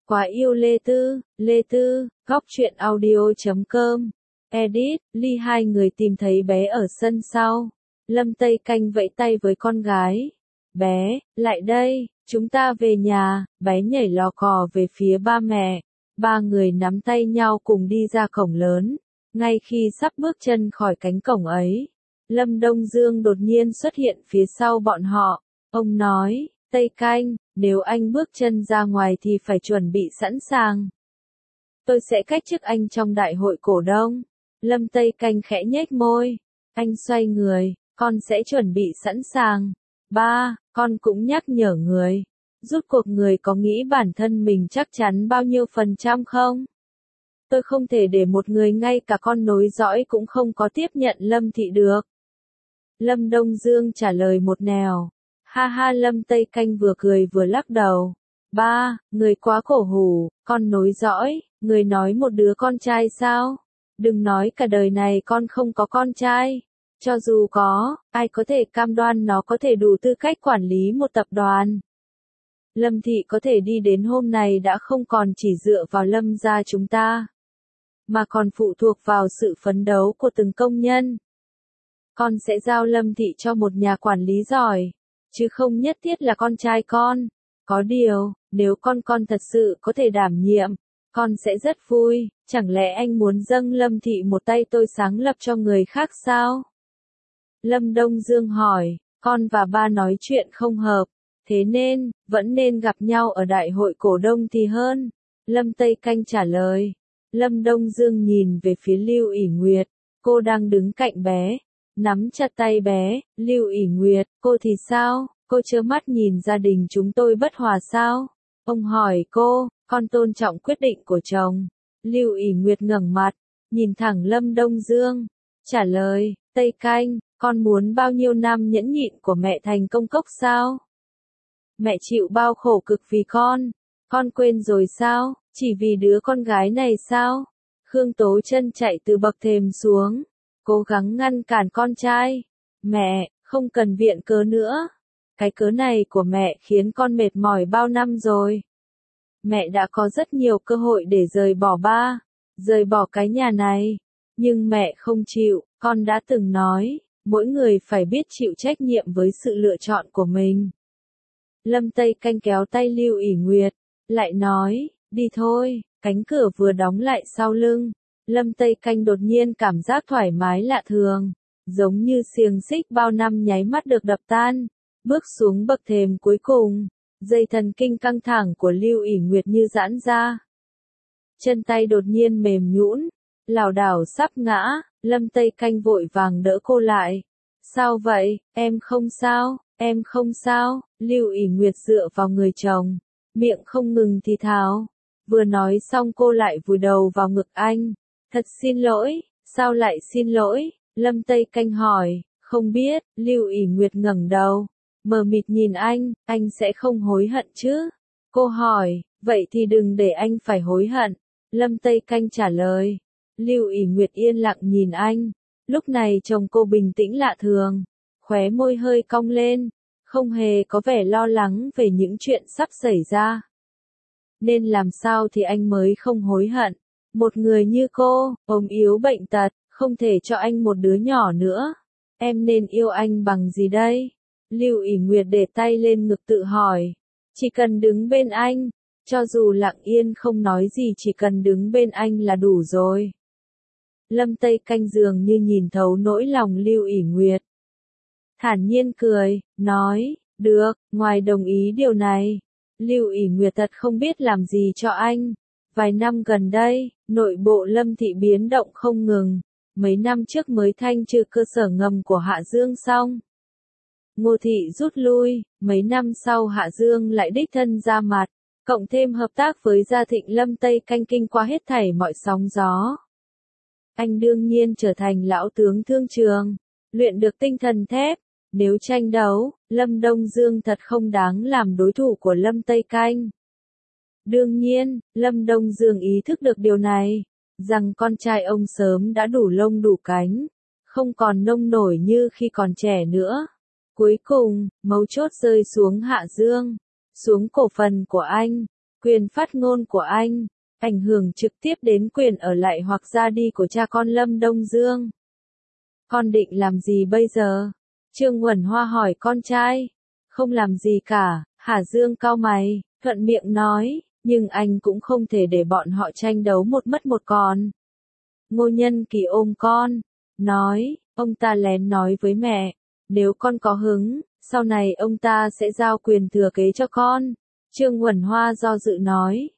Quá yêu Lê Tư, góc truyện audio.com. Edit, Ly hai người tìm thấy bé ở sân sau. Lâm Tây Canh vẫy tay với con gái. Bé, lại đây, chúng ta về nhà. Bé nhảy lò cò về phía ba mẹ. Ba người nắm tay nhau cùng đi ra cổng lớn. Ngay khi sắp bước chân khỏi cánh cổng ấy, Lâm Đông Dương đột nhiên xuất hiện phía sau bọn họ. Ông nói, Tây Canh, nếu anh bước chân ra ngoài thì phải chuẩn bị sẵn sàng. Tôi sẽ cách chức anh trong đại hội cổ đông. Lâm Tây Canh khẽ nhếch môi. Anh xoay người, con sẽ chuẩn bị sẵn sàng. Ba, con cũng nhắc nhở người. Rút cuộc người có nghĩ bản thân mình chắc chắn bao nhiêu % không? Tôi không thể để một người ngay cả con nối dõi cũng không có tiếp nhận Lâm Thị được. Lâm Đông Dương trả lời một nẻo. Ha ha, Lâm Tây Canh vừa cười vừa lắc đầu. Ba, người quá cổ hủ, con nối dõi, người nói một đứa con trai sao? Đừng nói cả đời này con không có con trai. Cho dù có, ai có thể cam đoan nó có thể đủ tư cách quản lý một tập đoàn? Lâm Thị có thể đi đến hôm nay đã không còn chỉ dựa vào Lâm gia chúng ta, mà còn phụ thuộc vào sự phấn đấu của từng công nhân. Con sẽ giao Lâm Thị cho một nhà quản lý giỏi, chứ không nhất thiết là con trai con. Có điều, nếu con thật sự có thể đảm nhiệm, con sẽ rất vui. Chẳng lẽ anh muốn dâng Lâm Thị một tay tôi sáng lập cho người khác sao? Lâm Đông Dương hỏi, con và ba nói chuyện không hợp, thế nên, vẫn nên gặp nhau ở đại hội cổ đông thì hơn. Lâm Tây Canh trả lời. Lâm Đông Dương nhìn về phía Lưu ỷ Nguyệt, cô đang đứng cạnh bé, nắm chặt tay bé. Lưu ỷ Nguyệt, cô thì sao? Cô trơ mắt nhìn gia đình chúng tôi bất hòa sao? Ông hỏi cô, con tôn trọng quyết định của chồng. Lưu ỷ Nguyệt ngẩng mặt, nhìn thẳng Lâm Đông Dương, trả lời, Tây Canh, con muốn bao nhiêu năm nhẫn nhịn của mẹ thành công cốc sao? Mẹ chịu bao khổ cực vì con quên rồi sao? Chỉ vì đứa con gái này sao? Khương Tố Chân chạy từ bậc thềm xuống, cố gắng ngăn cản con trai. Mẹ, không cần viện cớ nữa. Cái cớ này của mẹ khiến con mệt mỏi bao năm rồi. Mẹ đã có rất nhiều cơ hội để rời bỏ ba, rời bỏ cái nhà này. Nhưng mẹ không chịu, con đã từng nói, mỗi người phải biết chịu trách nhiệm với sự lựa chọn của mình. Lâm Tây Canh kéo tay Lưu ỷ Nguyệt, lại nói, đi thôi. Cánh cửa vừa đóng lại sau lưng, Lâm Tây Canh đột nhiên cảm giác thoải mái lạ thường, giống như xiềng xích bao năm nháy mắt được đập tan. Bước xuống bậc thềm cuối cùng, dây thần kinh căng thẳng của Lưu ỷ Nguyệt như giãn ra. Chân tay đột nhiên mềm nhũn, lảo đảo sắp ngã. Lâm Tây Canh vội vàng đỡ cô lại. Sao vậy, em không sao, em không sao. Lưu ỷ Nguyệt dựa vào người chồng, miệng không ngừng thì thào. Vừa nói xong cô lại vùi đầu vào ngực anh. Thật xin lỗi, sao lại xin lỗi? Lâm Tây Canh hỏi. Không biết. Lưu ỷ Nguyệt ngẩng đầu, mờ mịt nhìn anh sẽ không hối hận chứ? Cô hỏi, vậy thì đừng để anh phải hối hận. Lâm Tây Canh trả lời. Lưu ỷ Nguyệt yên lặng nhìn anh. Lúc này chồng cô bình tĩnh lạ thường, khóe môi hơi cong lên, không hề có vẻ lo lắng về những chuyện sắp xảy ra. Nên làm sao thì anh mới không hối hận? Một người như cô, ốm yếu bệnh tật, không thể cho anh một đứa nhỏ nữa. Em nên yêu anh bằng gì đây? Lưu ỷ Nguyệt để tay lên ngực tự hỏi. Chỉ cần đứng bên anh, cho dù lặng yên không nói gì, chỉ cần đứng bên anh là đủ rồi. Lâm Tây Canh dường như nhìn thấu nỗi lòng Lưu ỷ Nguyệt, thản nhiên cười, nói, được, ngoài đồng ý điều này, Lưu ỷ Nguyệt thật không biết làm gì cho anh. Vài năm gần đây, nội bộ Lâm Thị biến động không ngừng. Mấy năm trước mới thanh trừ cơ sở ngầm của Hạ Dương xong, Ngô Thị rút lui. Mấy năm sau Hạ Dương lại đích thân ra mặt, cộng thêm hợp tác với Gia Thịnh. Lâm Tây Canh kinh qua hết thảy mọi sóng gió. Anh đương nhiên trở thành lão tướng thương trường, luyện được tinh thần thép. Nếu tranh đấu, Lâm Đông Dương thật không đáng làm đối thủ của Lâm Tây Canh. Đương nhiên, Lâm Đông Dương ý thức được điều này, rằng con trai ông sớm đã đủ lông đủ cánh, không còn nông nổi như khi còn trẻ nữa. Cuối cùng, mấu chốt rơi xuống Hạ Dương, xuống cổ phần của anh. Quyền phát ngôn của anh, ảnh hưởng trực tiếp đến quyền ở lại hoặc ra đi của cha con Lâm Đông Dương. Con định làm gì bây giờ? Trương Huẩn Hoa hỏi con trai. Không làm gì cả, Hạ Dương cau mày, thuận miệng nói, nhưng anh cũng không thể để bọn họ tranh đấu một mất một còn. Ngô Nhân Kỳ ôm con, nói, ông ta lén nói với mẹ, nếu con có hứng, sau này ông ta sẽ giao quyền thừa kế cho con. Trương Huẩn Hoa do dự nói,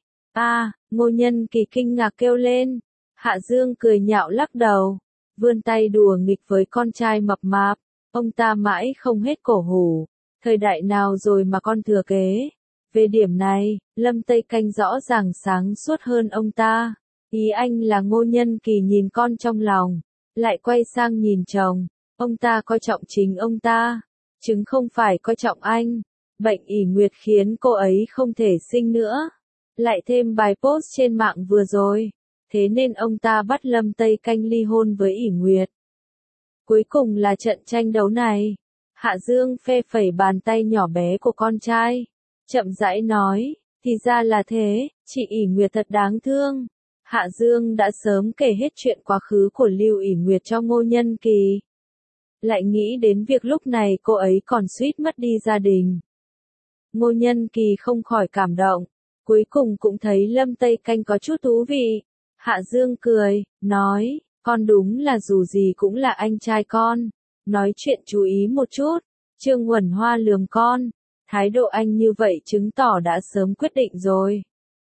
Ngô Nhân Kỳ kinh ngạc kêu lên. Hạ Dương cười nhạo lắc đầu, vươn tay đùa nghịch với con trai mập mạp, ông ta mãi không hết cổ hủ, thời đại nào rồi mà con thừa kế. Về điểm này, Lâm Tây Canh rõ ràng sáng suốt hơn ông ta. Ý anh là Ngô Nhân Kỳ nhìn con trong lòng, lại quay sang nhìn chồng, ông ta coi trọng chính ông ta, chứng không phải coi trọng anh. Bệnh ỷ nguyệt khiến cô ấy không thể sinh nữa, lại thêm bài post trên mạng vừa rồi, thế nên ông ta bắt Lâm Tây Canh ly hôn với ỷ nguyệt. Cuối cùng là trận tranh đấu này. Hạ Dương phê phẩy bàn tay nhỏ bé của con trai, chậm rãi nói, thì ra là thế, chị ỷ nguyệt thật đáng thương. Hạ Dương đã sớm kể hết chuyện quá khứ của Lưu ỷ nguyệt cho Ngô Nhân Kỳ. Lại nghĩ đến việc lúc này cô ấy còn suýt mất đi gia đình. Ngô Nhân Kỳ không khỏi cảm động, cuối cùng cũng thấy Lâm Tây Canh có chút thú vị. Hạ Dương cười, nói, con đúng là dù gì cũng là anh trai con, nói chuyện chú ý một chút. Trương Huẩn Hoa lườm con, thái độ anh như vậy chứng tỏ đã sớm quyết định rồi.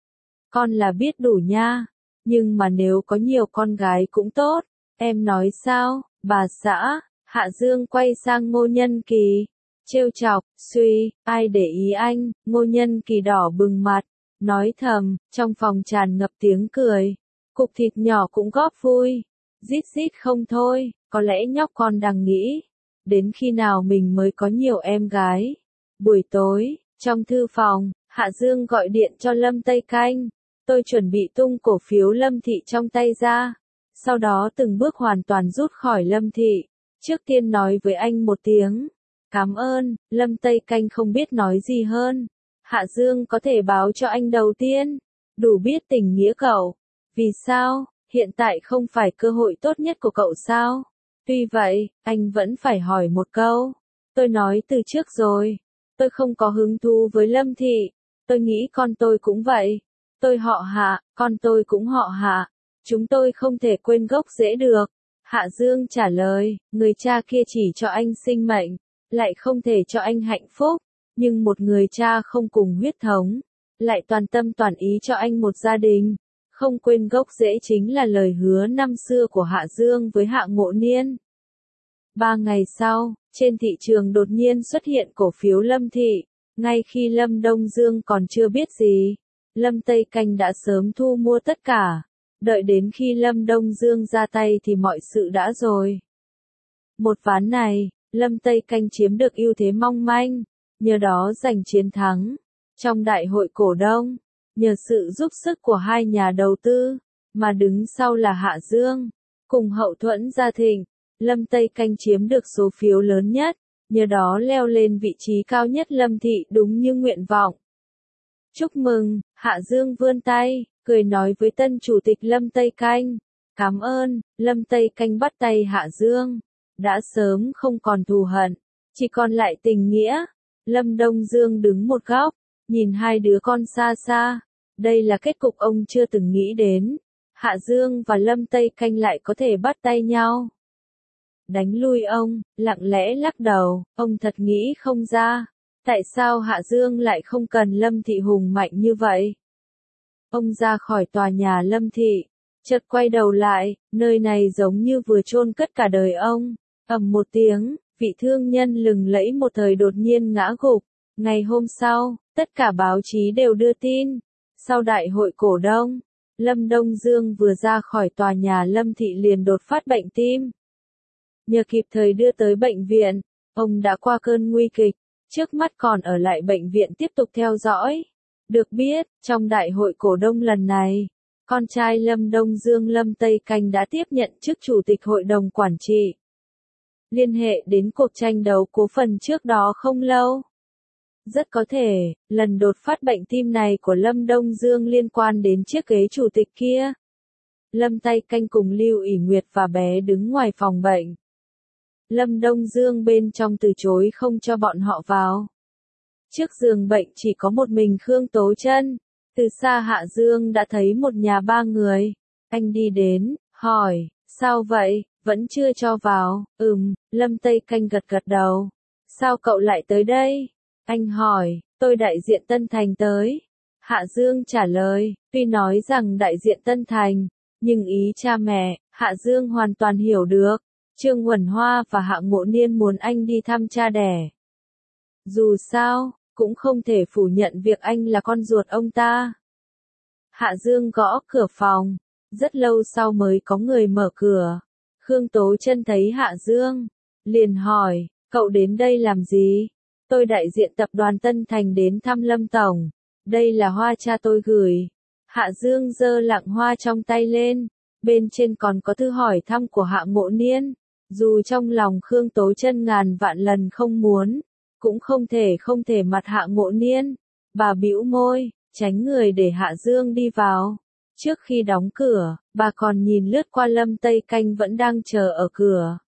Con là biết đủ nha, nhưng mà nếu có nhiều con gái cũng tốt, em nói sao, bà xã? Hạ Dương quay sang Ngô Nhân Kỳ, trêu chọc, suy, ai để ý anh? Ngô Nhân Kỳ đỏ bừng mặt, nói thầm, trong phòng tràn ngập tiếng cười. Cục thịt nhỏ cũng góp vui, rít rít không thôi, có lẽ nhóc con đang nghĩ, đến khi nào mình mới có nhiều em gái. Buổi tối, trong thư phòng, Hạ Dương gọi điện cho Lâm Tây Canh, tôi chuẩn bị tung cổ phiếu Lâm Thị trong tay ra, sau đó từng bước hoàn toàn rút khỏi Lâm Thị, trước tiên nói với anh một tiếng, cảm ơn. Lâm Tây Canh không biết nói gì hơn. Hạ Dương có thể báo cho anh đầu tiên, đủ biết tình nghĩa cậu. Vì sao, hiện tại không phải cơ hội tốt nhất của cậu sao? Tuy vậy, anh vẫn phải hỏi một câu. Tôi nói từ trước rồi, tôi không có hứng thú với Lâm Thị, tôi nghĩ con tôi cũng vậy. Tôi họ Hạ, con tôi cũng họ Hạ. Chúng tôi không thể quên gốc rễ được. Hạ Dương trả lời, người cha kia chỉ cho anh sinh mệnh, lại không thể cho anh hạnh phúc. Nhưng một người cha không cùng huyết thống, lại toàn tâm toàn ý cho anh một gia đình. Không quên gốc rễ chính là lời hứa năm xưa của Hạ Dương với Hạ Ngộ Niên. 3 ngày sau, trên thị trường đột nhiên xuất hiện cổ phiếu Lâm Thị. Ngay khi Lâm Đông Dương còn chưa biết gì, Lâm Tây Canh đã sớm thu mua tất cả. Đợi đến khi Lâm Đông Dương ra tay thì mọi sự đã rồi. Một ván này, Lâm Tây Canh chiếm được ưu thế mong manh, nhờ đó giành chiến thắng. Trong đại hội cổ đông, nhờ sự giúp sức của hai nhà đầu tư, mà đứng sau là Hạ Dương, cùng hậu thuẫn Gia Thịnh, Lâm Tây Canh chiếm được số phiếu lớn nhất, nhờ đó leo lên vị trí cao nhất Lâm Thị đúng như nguyện vọng. Chúc mừng, Hạ Dương vươn tay, cười nói với tân chủ tịch Lâm Tây Canh. Cảm ơn. Lâm Tây Canh bắt tay Hạ Dương. Đã sớm không còn thù hận, chỉ còn lại tình nghĩa. Lâm Đông Dương đứng một góc, nhìn hai đứa con xa xa. Đây là kết cục ông chưa từng nghĩ đến. Hạ Dương và Lâm Tây Canh lại có thể bắt tay nhau. Đánh lui ông, lặng lẽ lắc đầu, ông thật nghĩ không ra. Tại sao Hạ Dương lại không cần Lâm Thị hùng mạnh như vậy? Ông ra khỏi tòa nhà Lâm Thị, chợt quay đầu lại, nơi này giống như vừa chôn cất cả đời ông. Ầm một tiếng, vị thương nhân lừng lẫy một thời đột nhiên ngã gục. Ngày hôm sau, tất cả báo chí đều đưa tin. Sau đại hội cổ đông, Lâm Đông Dương vừa ra khỏi tòa nhà Lâm Thị liền đột phát bệnh tim. Nhờ kịp thời đưa tới bệnh viện, ông đã qua cơn nguy kịch, trước mắt còn ở lại bệnh viện tiếp tục theo dõi. Được biết, trong đại hội cổ đông lần này, con trai Lâm Đông Dương Lâm Tây Canh đã tiếp nhận chức chủ tịch hội đồng quản trị. Liên hệ đến cuộc tranh đấu cổ phần trước đó không lâu. Rất có thể, lần đột phát bệnh tim này của Lâm Đông Dương liên quan đến chiếc ghế chủ tịch kia. Lâm Tây Canh cùng Lưu ỷ Nguyệt và bé đứng ngoài phòng bệnh. Lâm Đông Dương bên trong từ chối không cho bọn họ vào. Trước giường bệnh chỉ có một mình Khương Tố Chân. Từ xa Hạ Dương đã thấy một nhà ba người. Anh đi đến, hỏi, sao vậy, vẫn chưa cho vào? Lâm Tây Canh gật gật đầu. Sao cậu lại tới đây? Anh hỏi, tôi đại diện Tân Thành tới. Hạ Dương trả lời, tuy nói rằng đại diện Tân Thành, nhưng ý cha mẹ, Hạ Dương hoàn toàn hiểu được. Trương Huẩn Hoa và Hạ Ngộ Niên muốn anh đi thăm cha đẻ. Dù sao, cũng không thể phủ nhận việc anh là con ruột ông ta. Hạ Dương gõ cửa phòng, rất lâu sau mới có người mở cửa. Khương Tố Chân thấy Hạ Dương, liền hỏi, cậu đến đây làm gì? Tôi đại diện tập đoàn Tân Thành đến thăm Lâm Tổng. Đây là hoa cha tôi gửi. Hạ Dương giơ lạng hoa trong tay lên. Bên trên còn có thư hỏi thăm của Hạ Ngộ Niên. Dù trong lòng Khương Tố Chân ngàn vạn lần không muốn, cũng không thể mặt Hạ Ngộ Niên. Bà bĩu môi, tránh người để Hạ Dương đi vào. Trước khi đóng cửa, bà còn nhìn lướt qua Lâm Tây Canh vẫn đang chờ ở cửa.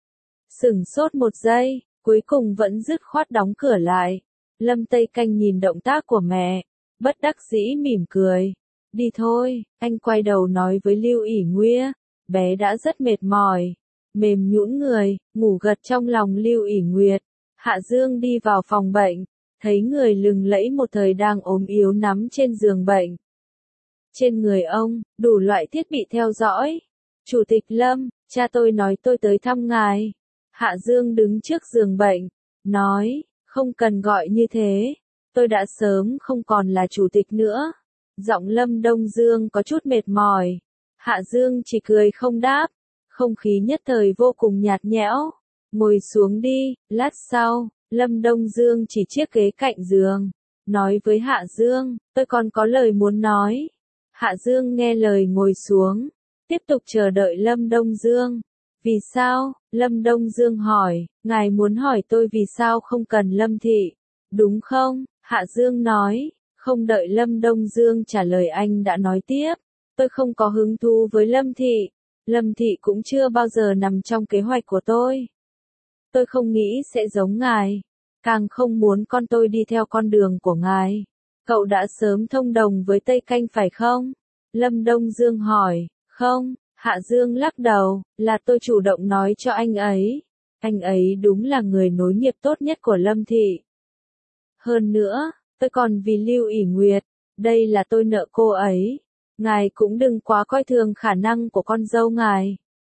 Sửng sốt một giây, cuối cùng vẫn dứt khoát đóng cửa lại. Lâm Tây Canh nhìn động tác của mẹ, bất đắc dĩ mỉm cười. Đi thôi, anh quay đầu nói với Lưu ỷ Nguyệt, bé đã rất mệt mỏi. Mềm nhũn người, ngủ gật trong lòng Lưu ỷ Nguyệt. Hạ Dương đi vào phòng bệnh, thấy người lừng lẫy một thời đang ốm yếu nằm trên giường bệnh. Trên người ông, đủ loại thiết bị theo dõi. Chủ tịch Lâm, cha tôi nói tôi tới thăm ngài. Hạ Dương đứng trước giường bệnh, nói, không cần gọi như thế. Tôi đã sớm không còn là chủ tịch nữa. Giọng Lâm Đông Dương có chút mệt mỏi. Hạ Dương chỉ cười không đáp. Không khí nhất thời vô cùng nhạt nhẽo. Ngồi xuống đi, lát sau, Lâm Đông Dương chỉ chiếc ghế cạnh giường. Nói với Hạ Dương, tôi còn có lời muốn nói. Hạ Dương nghe lời ngồi xuống. Tiếp tục chờ đợi Lâm Đông Dương. Vì sao? Lâm Đông Dương hỏi, ngài muốn hỏi tôi vì sao không cần Lâm Thị, đúng không? Hạ Dương nói, không đợi Lâm Đông Dương trả lời anh đã nói tiếp, tôi không có hứng thú với Lâm Thị. Lâm Thị cũng chưa bao giờ nằm trong kế hoạch của tôi. Tôi không nghĩ sẽ giống ngài, càng không muốn con tôi đi theo con đường của ngài. Cậu đã sớm thông đồng với Tây Canh phải không? Lâm Đông Dương hỏi, không. Hạ Dương lắc đầu, là tôi chủ động nói cho anh ấy. Anh ấy đúng là người nối nghiệp tốt nhất của Lâm Thị. Hơn nữa, tôi còn vì Lưu ỷ Nguyệt, đây là tôi nợ cô ấy. Ngài cũng đừng quá coi thường khả năng của con dâu ngài.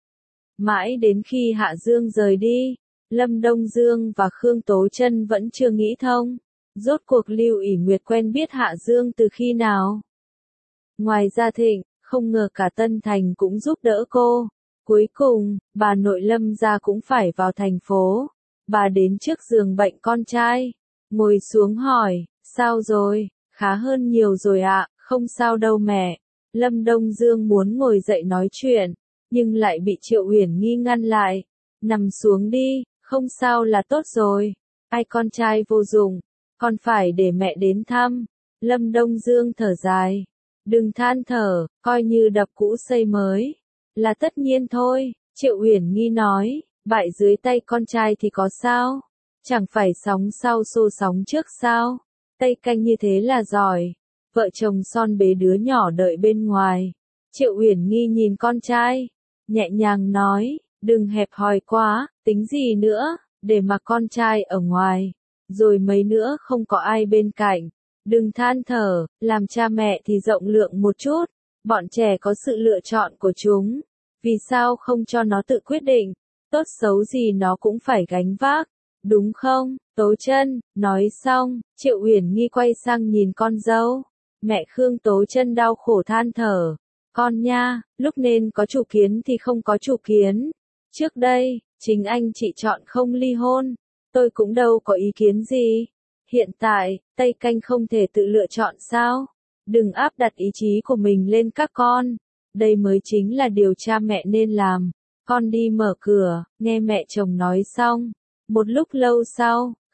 Mãi đến khi Hạ Dương rời đi, Lâm Đông Dương và Khương Tố Chân vẫn chưa nghĩ thông. Rốt cuộc Lưu ỷ Nguyệt quen biết Hạ Dương từ khi nào? Ngoài Gia Thịnh, không ngờ cả Tân Thành cũng giúp đỡ cô. Cuối cùng, bà nội Lâm gia cũng phải vào thành phố. Bà đến trước giường bệnh con trai, ngồi xuống hỏi, sao rồi, khá hơn nhiều rồi ạ, không sao đâu mẹ. Lâm Đông Dương muốn ngồi dậy nói chuyện, nhưng lại bị Triệu Uyển Nghi ngăn lại. Nằm xuống đi, không sao là tốt rồi. Ai con trai vô dụng, con phải để mẹ đến thăm. Lâm Đông Dương thở dài. Đừng than thở, coi như đập cũ xây mới. Là tất nhiên thôi, Triệu Uyển Nghi nói, bại dưới tay con trai thì có sao? Chẳng phải sóng sau xô sóng trước sao? Tây Canh như thế là giỏi. Vợ chồng son bế đứa nhỏ đợi bên ngoài. Triệu Uyển Nghi nhìn con trai, nhẹ nhàng nói, đừng hẹp hòi quá, tính gì nữa, để mà con trai ở ngoài. Rồi mấy nữa không có ai bên cạnh. Đừng than thở, làm cha mẹ thì rộng lượng một chút. Bọn trẻ có sự lựa chọn của chúng. Vì sao không cho nó tự quyết định? Tốt xấu gì nó cũng phải gánh vác. Đúng không, Tố Chân? Nói xong, Triệu Uyển Nghi quay sang nhìn con dâu. Mẹ Khương Tố Chân đau khổ than thở. Con nha, lúc nên có chủ kiến thì không có chủ kiến. Trước đây, chính anh chị chọn không ly hôn. Tôi cũng đâu có ý kiến gì. Hiện tại, Tây Canh không thể tự lựa chọn sao? Đừng áp đặt ý chí của mình lên các con. Đây mới chính là điều cha mẹ nên làm. Con đi mở cửa, nghe mẹ chồng nói xong. Một lúc lâu sau,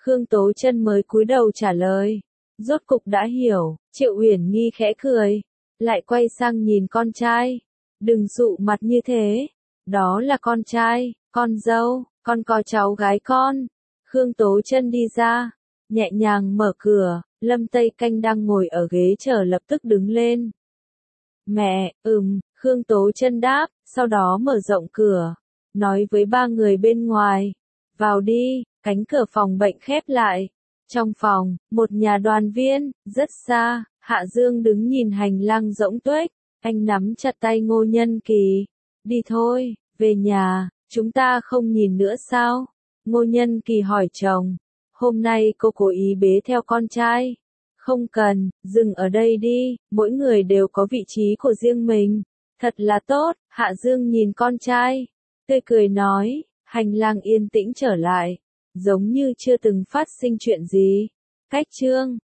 Khương Tố Chân mới cúi đầu trả lời. Rốt cục đã hiểu, Triệu Uyển Nghi khẽ cười, lại quay sang nhìn con trai. Đừng dụ mặt như thế, đó là con trai, con dâu, con có cháu gái con. Khương Tố Chân đi ra, nhẹ nhàng mở cửa, Lâm Tây Canh đang ngồi ở ghế chờ lập tức đứng lên. Mẹ, Khương Tố Chân đáp, sau đó mở rộng cửa, nói với ba người bên ngoài, vào đi, cánh cửa phòng bệnh khép lại. Trong phòng, một nhà đoàn viên, rất xa, Hạ Dương đứng nhìn hành lang rỗng tuếch, anh nắm chặt tay Ngô Nhân Kỳ. Đi thôi, về nhà, chúng ta không nhìn nữa sao? Ngô Nhân Kỳ hỏi chồng, hôm nay cô cố ý bế theo con trai. Không cần, dừng ở đây đi, mỗi người đều có vị trí của riêng mình. Thật là tốt, Hạ Dương nhìn con trai, tươi cười nói, hành lang yên tĩnh trở lại, giống như chưa từng phát sinh chuyện gì. Cách chương